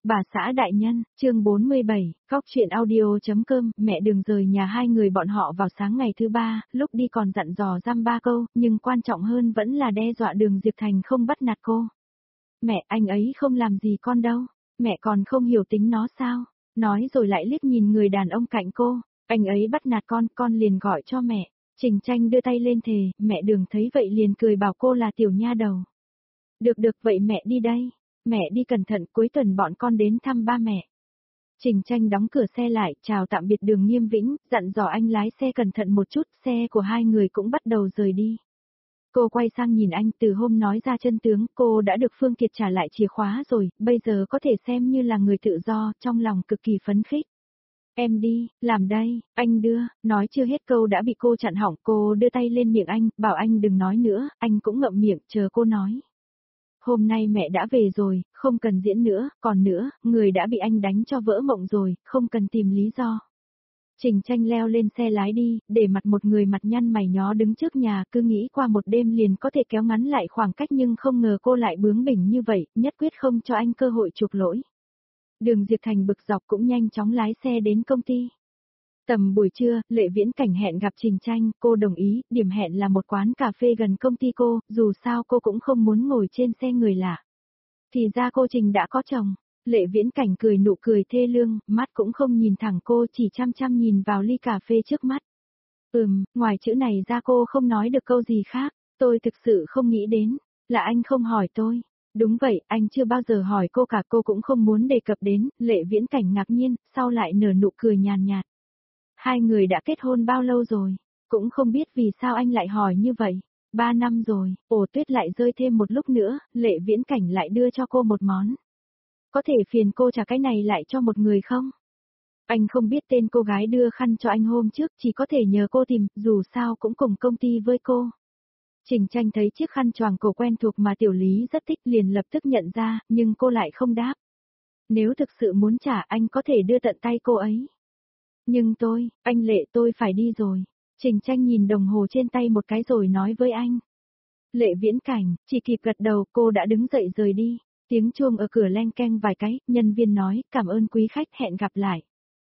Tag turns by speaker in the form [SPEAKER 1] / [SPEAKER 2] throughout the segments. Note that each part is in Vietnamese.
[SPEAKER 1] Bà xã đại nhân, chương 47, góc chuyện audio.com, mẹ đừng rời nhà hai người bọn họ vào sáng ngày thứ ba, lúc đi còn dặn dò giam 3 câu, nhưng quan trọng hơn vẫn là đe dọa Đường Diệp Thành không bắt nạt cô. Mẹ, anh ấy không làm gì con đâu, mẹ còn không hiểu tính nó sao, nói rồi lại liếc nhìn người đàn ông cạnh cô, anh ấy bắt nạt con liền gọi cho mẹ. Trình Tranh đưa tay lên thề, mẹ Đường thấy vậy liền cười bảo cô là tiểu nha đầu. Được vậy mẹ đi đây. Mẹ đi cẩn thận, cuối tuần bọn con đến thăm ba mẹ. Trình Tranh đóng cửa xe lại, chào tạm biệt Đường Nghiêm Vĩnh, dặn dò anh lái xe cẩn thận một chút, xe của hai người cũng bắt đầu rời đi. Cô quay sang nhìn anh, từ hôm nói ra chân tướng, cô đã được Phương Kiệt trả lại chìa khóa rồi, bây giờ có thể xem như là người tự do, trong lòng cực kỳ phấn khích. Em đi, làm đây, anh đưa, nói chưa hết câu đã bị cô chặn họng, cô đưa tay lên miệng anh, bảo anh đừng nói nữa, anh cũng ngậm miệng, chờ cô nói. Hôm nay mẹ đã về rồi, không cần diễn nữa, còn nữa, người đã bị anh đánh cho vỡ mộng rồi, không cần tìm lý do. Trình Tranh leo lên xe lái đi, để mặt một người mặt nhăn mày nhó đứng trước nhà, cứ nghĩ qua một đêm liền có thể kéo ngắn lại khoảng cách nhưng không ngờ cô lại bướng bỉnh như vậy, nhất quyết không cho anh cơ hội chuộc lỗi. Đường Diệp Thành bực dọc cũng nhanh chóng lái xe đến công ty. Tầm buổi trưa, Lệ Viễn Cảnh hẹn gặp Trình Tranh, cô đồng ý, điểm hẹn là một quán cà phê gần công ty cô, dù sao cô cũng không muốn ngồi trên xe người lạ. Thì ra cô Trình đã có chồng, Lệ Viễn Cảnh cười nụ cười thê lương, mắt cũng không nhìn thẳng cô chỉ chăm chăm nhìn vào ly cà phê trước mắt. Ngoài chữ này ra cô không nói được câu gì khác, tôi thực sự không nghĩ đến, là anh không hỏi tôi. Đúng vậy, anh chưa bao giờ hỏi cô cả, cô cũng không muốn đề cập đến, Lệ Viễn Cảnh ngạc nhiên, sau lại nở nụ cười nhàn nhạt. Hai người đã kết hôn bao lâu rồi? Cũng không biết vì sao anh lại hỏi như vậy. 3 năm rồi, Tuyết lại rơi thêm một lúc nữa, Lệ Viễn Cảnh lại đưa cho cô một món. Có thể phiền cô trả cái này lại cho một người không? Anh không biết tên cô gái đưa khăn cho anh hôm trước, chỉ có thể nhờ cô tìm, dù sao cũng cùng công ty với cô. Trình Tranh thấy chiếc khăn choàng cổ quen thuộc mà Tiểu Lý rất thích liền lập tức nhận ra, nhưng cô lại không đáp. Nếu thực sự muốn trả anh có thể đưa tận tay cô ấy. Nhưng anh Lệ tôi phải đi rồi. Trình Tranh nhìn đồng hồ trên tay một cái rồi nói với anh. Lệ Viễn Cảnh, chỉ kịp gật đầu cô đã đứng dậy rời đi. Tiếng chuông ở cửa leng keng vài cái, nhân viên nói, cảm ơn quý khách hẹn gặp lại.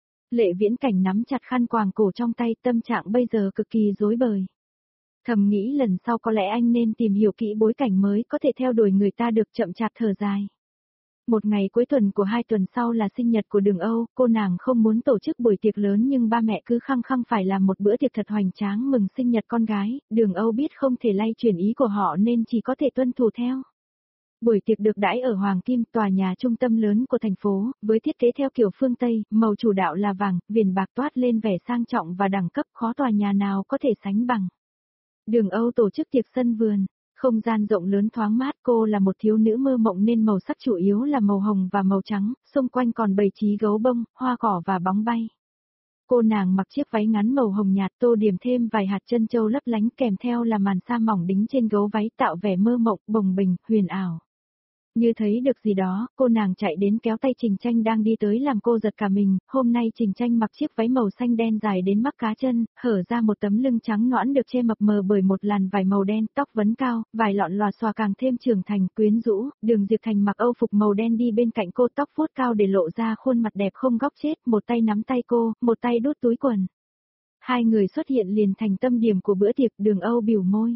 [SPEAKER 1] Lệ Viễn Cảnh nắm chặt khăn quàng cổ trong tay, tâm trạng bây giờ cực kỳ rối bời. Thầm nghĩ lần sau có lẽ anh nên tìm hiểu kỹ bối cảnh mới có thể theo đuổi người ta được, chậm chạp thở dài. Một ngày cuối tuần của 2 tuần sau là sinh nhật của Đường Âu, cô nàng không muốn tổ chức buổi tiệc lớn nhưng ba mẹ cứ khăng khăng phải làm một bữa tiệc thật hoành tráng mừng sinh nhật con gái, Đường Âu biết không thể lay chuyển ý của họ nên chỉ có thể tuân thủ theo. Buổi tiệc được đãi ở Hoàng Kim, tòa nhà trung tâm lớn của thành phố, với thiết kế theo kiểu phương Tây, màu chủ đạo là vàng, viền bạc toát lên vẻ sang trọng và đẳng cấp, khó tòa nhà nào có thể sánh bằng. Đường Âu tổ chức tiệc sân vườn. Không gian rộng lớn thoáng mát, cô là một thiếu nữ mơ mộng nên màu sắc chủ yếu là màu hồng và màu trắng, xung quanh còn bày trí gấu bông, hoa cỏ và bóng bay. Cô nàng mặc chiếc váy ngắn màu hồng nhạt tô điểm thêm vài hạt trân châu lấp lánh kèm theo là màn sa mỏng đính trên gấu váy tạo vẻ mơ mộng, bồng bềnh, huyền ảo. Như thấy được gì đó, cô nàng chạy đến kéo tay Trình Tranh đang đi tới làm cô giật cả mình, hôm nay Trình Tranh mặc chiếc váy màu xanh đen dài đến mắt cá chân, hở ra một tấm lưng trắng nõn được che mập mờ bởi một làn vải màu đen, tóc vấn cao, vài lọn lòa xòa càng thêm trưởng thành, quyến rũ, Đường Diệp Thành mặc âu phục màu đen đi bên cạnh cô, tóc vuốt cao để lộ ra khuôn mặt đẹp không góc chết, một tay nắm tay cô, một tay đút túi quần. Hai người xuất hiện liền thành tâm điểm của bữa tiệc, Đường Âu bĩu môi.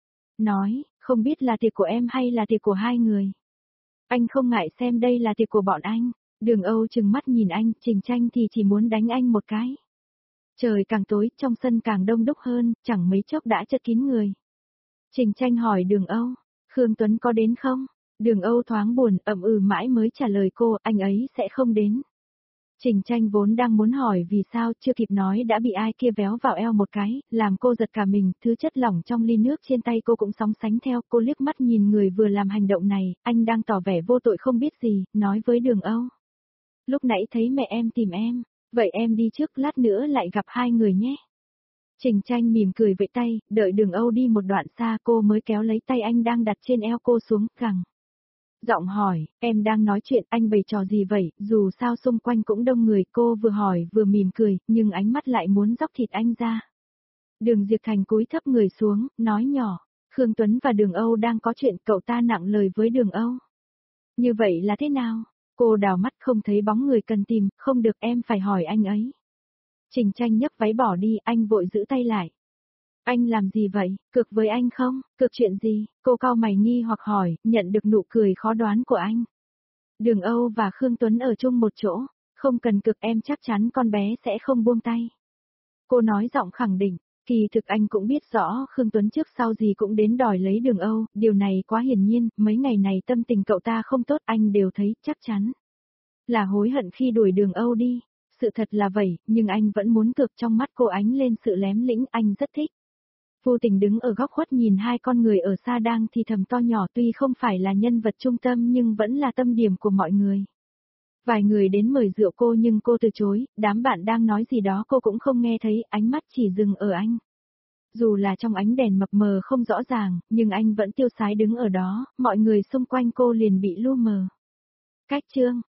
[SPEAKER 1] Nói, không biết là tiệc của em hay là tiệc của hai người. Anh không ngại xem đây là tiệc của bọn anh. Đường Âu trừng mắt nhìn anh, Trình Tranh thì chỉ muốn đánh anh một cái. Trời càng tối, trong sân càng đông đúc hơn, chẳng mấy chốc đã chật kín người. Trình Tranh hỏi Đường Âu, Khương Tuấn có đến không? Đường Âu thoáng buồn, mãi mới trả lời cô, anh ấy sẽ không đến. Trình Tranh vốn đang muốn hỏi vì sao chưa kịp nói đã bị ai kia véo vào eo một cái, làm cô giật cả mình, thứ chất lỏng trong ly nước trên tay cô cũng sóng sánh theo, cô liếc mắt nhìn người vừa làm hành động này, anh đang tỏ vẻ vô tội không biết gì, nói với Đường Âu. Lúc nãy thấy mẹ em tìm em, vậy em đi trước lát nữa lại gặp hai người nhé. Trình Tranh mỉm cười vẫy tay, đợi Đường Âu đi một đoạn xa cô mới kéo lấy tay anh đang đặt trên eo cô xuống, gặng. Giọng hỏi, em đang nói chuyện anh bày trò gì vậy, dù sao xung quanh cũng đông người, cô vừa hỏi vừa mỉm cười, nhưng ánh mắt lại muốn dóc thịt anh ra. Đường Diệp Thành cúi thấp người xuống, nói nhỏ, Khương Tuấn và Đường Âu đang có chuyện, cậu ta nặng lời với Đường Âu. Như vậy là thế nào? Cô đào mắt không thấy bóng người cần tìm, không được em phải hỏi anh ấy. Trình Tranh nhấc váy bỏ đi, anh vội giữ tay lại. Anh làm gì vậy, cược với anh không, cược chuyện gì, cô cau mày nghi hoặc hỏi, nhận được nụ cười khó đoán của anh. Đường Âu và Khương Tuấn ở chung một chỗ, không cần cược em chắc chắn con bé sẽ không buông tay. Cô nói giọng khẳng định, kỳ thực anh cũng biết rõ Khương Tuấn trước sau gì cũng đến đòi lấy Đường Âu, điều này quá hiển nhiên, mấy ngày này tâm tình cậu ta không tốt anh đều thấy, chắc chắn. Là hối hận khi đuổi Đường Âu đi, sự thật là vậy, nhưng anh vẫn muốn cược trong mắt cô ánh lên sự lém lĩnh anh rất thích. Vô tình đứng ở góc khuất nhìn hai con người ở xa đang thì thầm to nhỏ tuy không phải là nhân vật trung tâm nhưng vẫn là tâm điểm của mọi người. Vài người đến mời rượu cô nhưng cô từ chối, đám bạn đang nói gì đó cô cũng không nghe thấy, ánh mắt chỉ dừng ở anh. Dù là trong ánh đèn mập mờ không rõ ràng, nhưng anh vẫn tiêu sái đứng ở đó, mọi người xung quanh cô liền bị lu mờ. Cách chương,